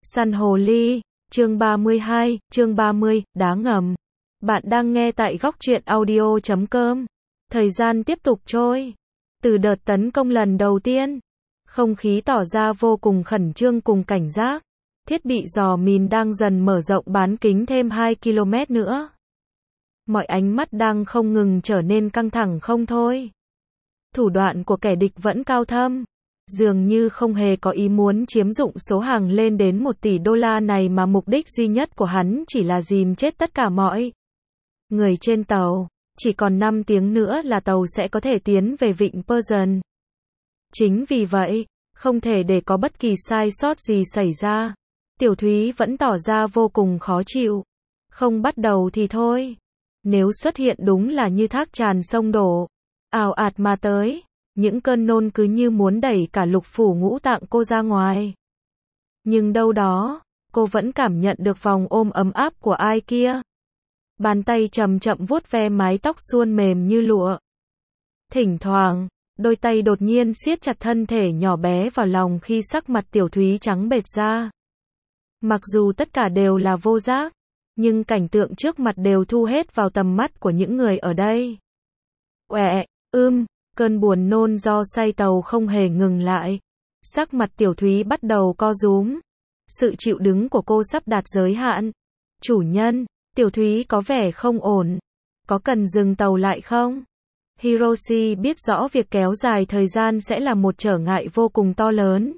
Săn hồ ly, chương 32, chương 30, đá ngầm. Bạn đang nghe tại góc truyện audio.com. Thời gian tiếp tục trôi. Từ đợt tấn công lần đầu tiên, không khí tỏ ra vô cùng khẩn trương cùng cảnh giác. Thiết bị dò mìn đang dần mở rộng bán kính thêm 2 km nữa. Mọi ánh mắt đang không ngừng trở nên căng thẳng không thôi. Thủ đoạn của kẻ địch vẫn cao thâm. Dường như không hề có ý muốn chiếm dụng số hàng lên đến 1 tỷ đô la này mà mục đích duy nhất của hắn chỉ là dìm chết tất cả mọi người trên tàu. Chỉ còn 5 tiếng nữa là tàu sẽ có thể tiến về vịnh Persian. Chính vì vậy, không thể để có bất kỳ sai sót gì xảy ra. Tiểu Thúy vẫn tỏ ra vô cùng khó chịu. Không bắt đầu thì thôi. Nếu xuất hiện đúng là như thác tràn sông đổ, ào ạt mà tới. Những cơn nôn cứ như muốn đẩy cả lục phủ ngũ tạng cô ra ngoài. Nhưng đâu đó, cô vẫn cảm nhận được vòng ôm ấm áp của ai kia. Bàn tay chậm chậm vuốt ve mái tóc suôn mềm như lụa. Thỉnh thoảng, đôi tay đột nhiên siết chặt thân thể nhỏ bé vào lòng khi sắc mặt Tiểu Thúy trắng bệch ra. Mặc dù tất cả đều là vô giác, nhưng cảnh tượng trước mặt đều thu hết vào tầm mắt của những người ở đây. Uẹ, cơn buồn nôn do say tàu không hề ngừng lại. Sắc mặt Tiểu Thúy bắt đầu co rúm. Sự chịu đựng của cô sắp đạt giới hạn. Chủ nhân, Tiểu Thúy có vẻ không ổn. Có cần dừng tàu lại không? Hiroshi biết rõ việc kéo dài thời gian sẽ là một trở ngại vô cùng to lớn.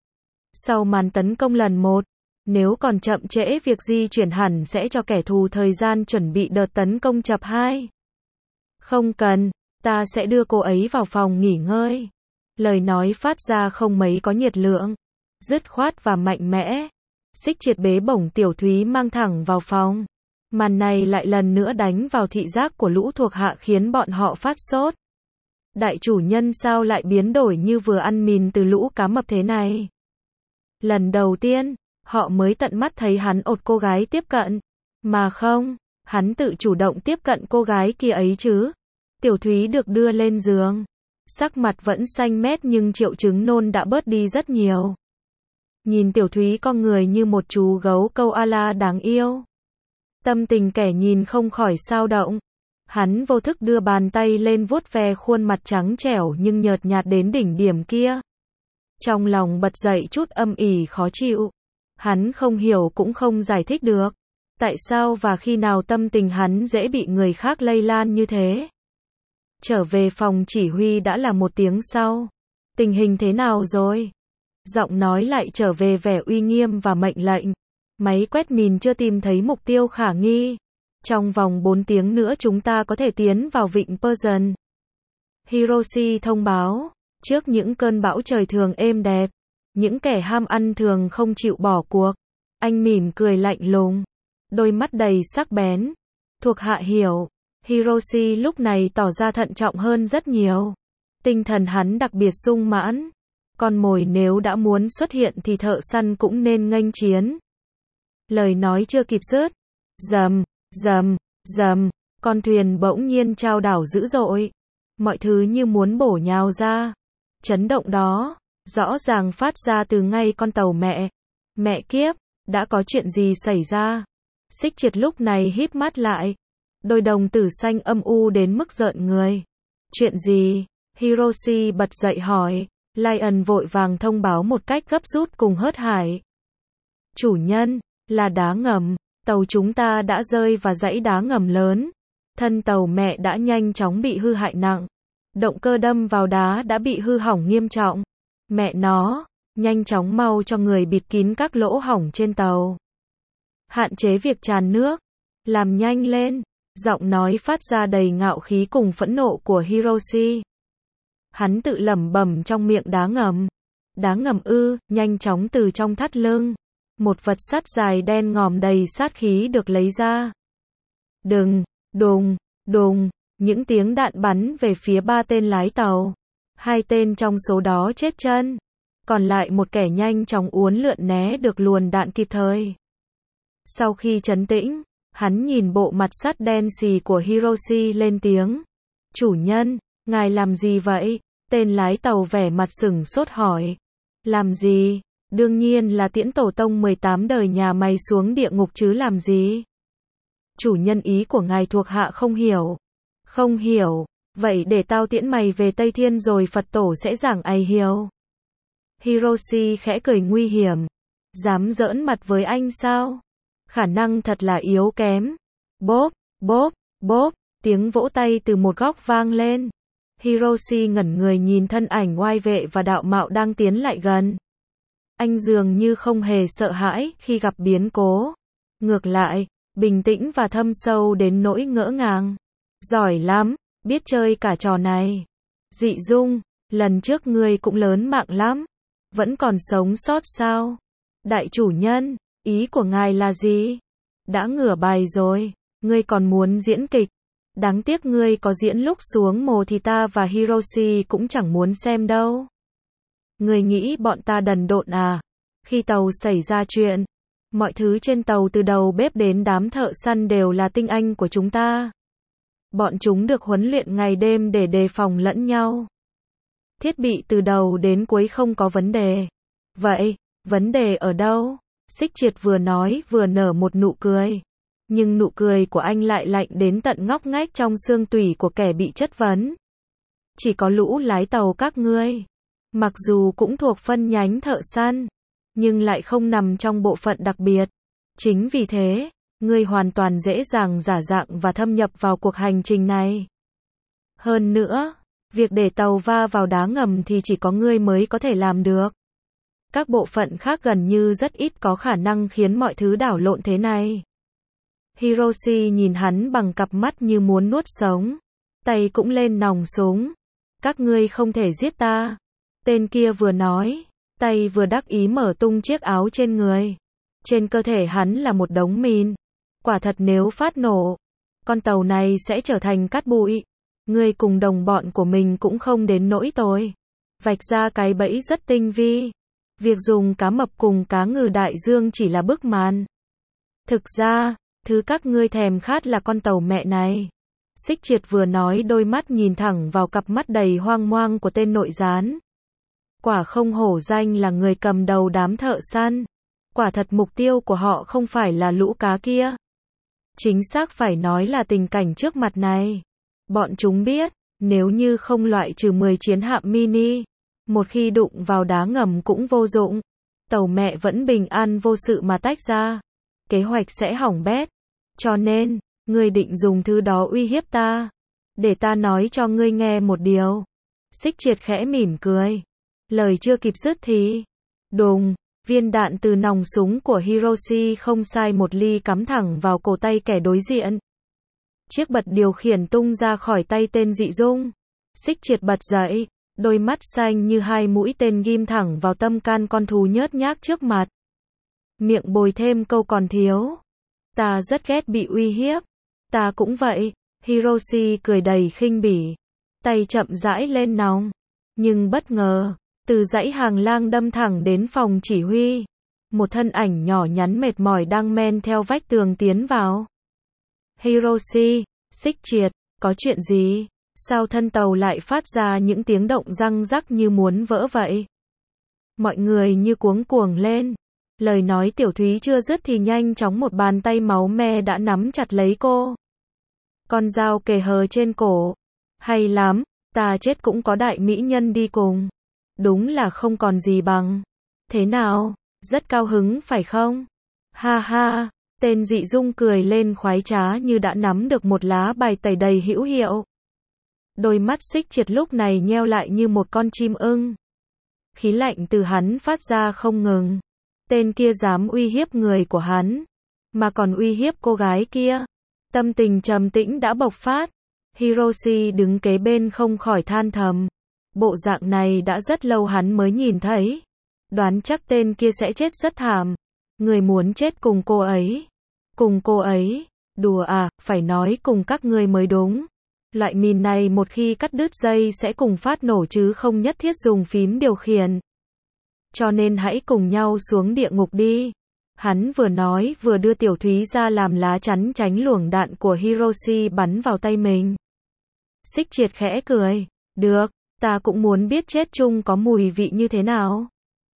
Sau màn tấn công lần 1, nếu còn chậm trễ việc di chuyển hẳn sẽ cho kẻ thù thời gian chuẩn bị đợt tấn công chập 2. Không cần. Ta sẽ đưa cô ấy vào phòng nghỉ ngơi. Lời nói phát ra không mấy có nhiệt lượng, dứt khoát và mạnh mẽ. Xích Triệt bế bổng Tiểu Thúy mang thẳng vào phòng. Màn này lại lần nữa đánh vào thị giác của lũ thuộc hạ khiến bọn họ phát sốt. Đại chủ nhân sao lại biến đổi như vừa ăn mìn từ lũ cá mập thế này? Lần đầu tiên, họ mới tận mắt thấy hắn ột cô gái tiếp cận. Mà không, hắn tự chủ động tiếp cận cô gái kia ấy chứ. Tiểu Thúy được đưa lên giường. Sắc mặt vẫn xanh mét nhưng triệu chứng nôn đã bớt đi rất nhiều. Nhìn Tiểu Thúy con người như một chú gấu koala đáng yêu. Tâm tình kẻ nhìn không khỏi xao động. Hắn vô thức đưa bàn tay lên vuốt ve khuôn mặt trắng trẻo nhưng nhợt nhạt đến đỉnh điểm kia. Trong lòng bật dậy chút âm ỉ khó chịu. Hắn không hiểu cũng không giải thích được. Tại sao và khi nào tâm tình hắn dễ bị người khác lây lan như thế? Trở về phòng chỉ huy đã là 1 tiếng sau. Tình hình thế nào rồi? Giọng nói lại trở về vẻ uy nghiêm và mệnh lệnh. Máy quét mìn chưa tìm thấy mục tiêu khả nghi. Trong vòng 4 tiếng nữa chúng ta có thể tiến vào vịnh Persian. Hiroshi thông báo. Trước những cơn bão trời thường êm đẹp, những kẻ ham ăn thường không chịu bỏ cuộc. Anh mỉm cười lạnh lùng, đôi mắt đầy sắc bén. Thuộc hạ hiểu. Hiroshi lúc này tỏ ra thận trọng hơn rất nhiều. Tinh thần hắn đặc biệt sung mãn. Con mồi nếu đã muốn xuất hiện thì thợ săn cũng nên nghênh chiến. Lời nói chưa kịp dứt, rầm, rầm, rầm, con thuyền bỗng nhiên chao đảo dữ dội. Mọi thứ như muốn bổ nhào ra. Chấn động đó, rõ ràng phát ra từ ngay con tàu mẹ. Mẹ kiếp, đã có chuyện gì xảy ra? Xích Triệt lúc này híp mắt lại. Đôi đồng tử xanh âm u đến mức rợn người. Chuyện gì? Hiroshi bật dậy hỏi. Lion vội vàng thông báo một cách gấp rút cùng hớt hải. Chủ nhân, là đá ngầm. Tàu chúng ta đã rơi vào dãy đá ngầm lớn. Thân tàu mẹ đã nhanh chóng bị hư hại nặng. Động cơ đâm vào đá đã bị hư hỏng nghiêm trọng. Mẹ nó, nhanh chóng mau cho người bịt kín các lỗ hỏng trên tàu. Hạn chế việc tràn nước. Làm nhanh lên. Giọng nói phát ra đầy ngạo khí cùng phẫn nộ của Hiroshi. Hắn tự lẩm bẩm trong miệng đá ngầm. Đá ngầm nhanh chóng từ trong thắt lưng. Một vật sắt dài đen ngòm đầy sát khí được lấy ra. Đùng, những tiếng đạn bắn về phía 3 tên lái tàu. 2 tên trong số đó chết chân. Còn lại một kẻ nhanh chóng uốn lượn né được luồn đạn kịp thời. Sau khi trấn tĩnh, hắn nhìn bộ mặt sắt đen xì của Hiroshi lên tiếng. Chủ nhân, ngài làm gì vậy? Tên lái tàu vẻ mặt sửng sốt hỏi. Làm gì? Đương nhiên là tiễn tổ tông 18 đời nhà mày xuống địa ngục chứ làm gì. Chủ nhân ý của ngài thuộc hạ không hiểu. Không hiểu, vậy để tao tiễn mày về Tây Thiên rồi Phật tổ sẽ giảng ai hiểu. Hiroshi khẽ cười nguy hiểm. Dám giỡn mặt với anh sao? Khả năng thật là yếu kém. Bốp, bốp, bốp, tiếng vỗ tay từ một góc vang lên. Hiroshi ngẩn người nhìn thân ảnh oai vệ và đạo mạo đang tiến lại gần. Anh dường như không hề sợ hãi khi gặp biến cố. Ngược lại, bình tĩnh và thâm sâu đến nỗi ngỡ ngàng. Giỏi lắm, biết chơi cả trò này. Dị Dung, lần trước ngươi cũng lớn mạng lắm. Vẫn còn sống sót sao? Đại chủ nhân, ý của ngài là gì? Đã ngửa bài rồi, ngươi còn muốn diễn kịch. Đáng tiếc ngươi có diễn lúc xuống mồ thì ta và Hiroshi cũng chẳng muốn xem đâu. Ngươi nghĩ bọn ta đần độn à? Khi tàu xảy ra chuyện, mọi thứ trên tàu từ đầu bếp đến đám thợ săn đều là tinh anh của chúng ta. Bọn chúng được huấn luyện ngày đêm để đề phòng lẫn nhau. Thiết bị từ đầu đến cuối không có vấn đề. Vậy, vấn đề ở đâu? Xích Triệt vừa nói vừa nở một nụ cười. Nhưng nụ cười của anh lại lạnh đến tận ngóc ngách trong xương tủy của kẻ bị chất vấn. Chỉ có lũ lái tàu các ngươi. Mặc dù cũng thuộc phân nhánh thợ săn, nhưng lại không nằm trong bộ phận đặc biệt. Chính vì thế, ngươi hoàn toàn dễ dàng giả dạng và thâm nhập vào cuộc hành trình này. Hơn nữa, việc để tàu va vào đá ngầm thì chỉ có ngươi mới có thể làm được. Các bộ phận khác gần như rất ít có khả năng khiến mọi thứ đảo lộn thế này. Hiroshi nhìn hắn bằng cặp mắt như muốn nuốt sống. Tay cũng lên nòng súng. Các ngươi không thể giết ta. Tên kia vừa nói, tay vừa đắc ý mở tung chiếc áo trên người. Trên cơ thể hắn là một đống mìn. Quả thật nếu phát nổ, con tàu này sẽ trở thành cát bụi. Ngươi cùng đồng bọn của mình cũng không đến nỗi tồi. Vạch ra cái bẫy rất tinh vi. Việc dùng cá mập cùng cá ngừ đại dương chỉ là bức màn. Thực ra, thứ các ngươi thèm khát là con tàu mẹ này. Xích Triệt vừa nói đôi mắt nhìn thẳng vào cặp mắt đầy hoang mang của tên nội gián. Quả không hổ danh là người cầm đầu đám thợ săn. Quả thật mục tiêu của họ không phải là lũ cá kia. Chính xác phải nói là tình cảnh trước mặt này. Bọn chúng biết, nếu như không loại trừ 10 chiến hạm mini, một khi đụng vào đá ngầm cũng vô dụng. Tàu mẹ vẫn bình an vô sự mà tách ra. Kế hoạch sẽ hỏng bét. Cho nên, ngươi định dùng thứ đó uy hiếp ta. Để ta nói cho ngươi nghe một điều. Xích Triệt khẽ mỉm cười. Lời chưa kịp dứt thì đùng, viên đạn từ nòng súng của Hiroshi không sai một ly cắm thẳng vào cổ tay kẻ đối diện. Chiếc bật điều khiển tung ra khỏi tay tên Dị Dung. Xích Triệt bật dậy, đôi mắt xanh như hai mũi tên ghim thẳng vào tâm can con thú nhớt nhác trước mặt. Miệng bồi thêm câu còn thiếu. Ta rất ghét bị uy hiếp. Ta cũng vậy. Hiroshi cười đầy khinh bỉ. Tay chậm rãi lên nòng. Nhưng bất ngờ, từ dãy hàng lang đâm thẳng đến phòng chỉ huy. Một thân ảnh nhỏ nhắn mệt mỏi đang men theo vách tường tiến vào. Hiroshi, Xích Triệt, có chuyện gì? Sao thân tàu lại phát ra những tiếng động răng rắc như muốn vỡ vậy? Mọi người như cuống cuồng lên. Lời nói Tiểu Thúy chưa dứt thì nhanh chóng một bàn tay máu me đã nắm chặt lấy cô. Con dao kề hờ trên cổ. Hay lắm, ta chết cũng có đại mỹ nhân đi cùng. Đúng là không còn gì bằng. Thế nào, rất cao hứng phải không? Ha ha, tên Dị Dung cười lên khoái trá như đã nắm được một lá bài tẩy đầy hữu hiệu. Đôi mắt Xích Triệt lúc này nheo lại như một con chim ưng. Khí lạnh từ hắn phát ra không ngừng. Tên kia dám uy hiếp người của hắn, mà còn uy hiếp cô gái kia. Tâm tình trầm tĩnh đã bộc phát. Hiroshi đứng kế bên không khỏi than thầm. Bộ dạng này đã rất lâu hắn mới nhìn thấy. Đoán chắc tên kia sẽ chết rất thảm. Người muốn chết cùng cô ấy. Cùng cô ấy? Đùa à, phải nói cùng các ngươi mới đúng. Loại mìn này một khi cắt đứt dây sẽ cùng phát nổ chứ không nhất thiết dùng phím điều khiển. Cho nên hãy cùng nhau xuống địa ngục đi. Hắn vừa nói vừa đưa Tiểu Thúy ra làm lá chắn tránh luồng đạn của Hiroshi bắn vào tay mình. Xích Triệt khẽ cười. Được, ta cũng muốn biết chết chung có mùi vị như thế nào.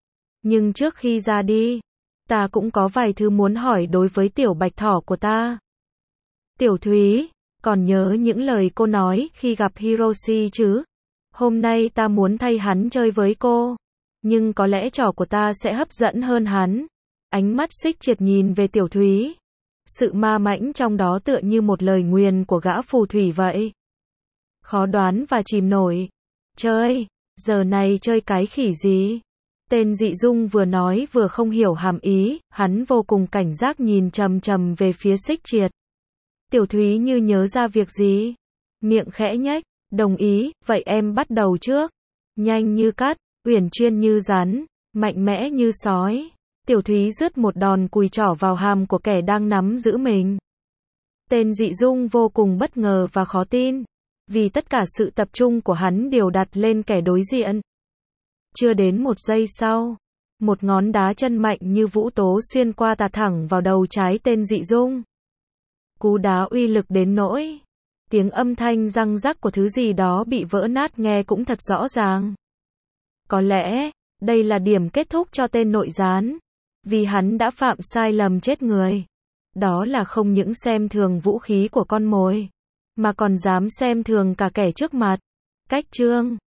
Nhưng trước khi ra đi, ta cũng có vài thứ muốn hỏi đối với tiểu bạch thỏ của ta. Tiểu Thúy, còn nhớ những lời cô nói khi gặp Hiroshi chứ? Hôm nay ta muốn thay hắn chơi với cô, nhưng có lẽ trò của ta sẽ hấp dẫn hơn hắn. Ánh mắt Xích Triệt nhìn về Tiểu Thúy. Sự ma mãnh trong đó tựa như một lời nguyền của gã phù thủy vậy. Khó đoán và chìm nổi. Chơi? Giờ này chơi cái khỉ gì? Tên Dị Dung vừa nói vừa không hiểu hàm ý, hắn vô cùng cảnh giác nhìn chằm chằm về phía Xích Triệt. Tiểu Thúy như nhớ ra việc gì, miệng khẽ nhếch, đồng ý, vậy em bắt đầu trước. Nhanh như cắt, uyển chuyển như rắn, mạnh mẽ như sói. Tiểu Thúy dứt một đòn cùi trỏ vào hàm của kẻ đang nắm giữ mình. Tên Dị Dung vô cùng bất ngờ và khó tin, vì tất cả sự tập trung của hắn đều đặt lên kẻ đối diện. Chưa đến một giây sau, một ngón đá chân mạnh như vũ tố xuyên qua tạt thẳng vào đầu trái tên Dị Dung. Cú đá uy lực đến nỗi tiếng âm thanh răng rắc của thứ gì đó bị vỡ nát nghe cũng thật rõ ràng. Có lẽ, đây là điểm kết thúc cho tên nội gián, vì hắn đã phạm sai lầm chết người. Đó là không những xem thường vũ khí của con mồi, mà còn dám xem thường cả kẻ trước mặt. Cách chương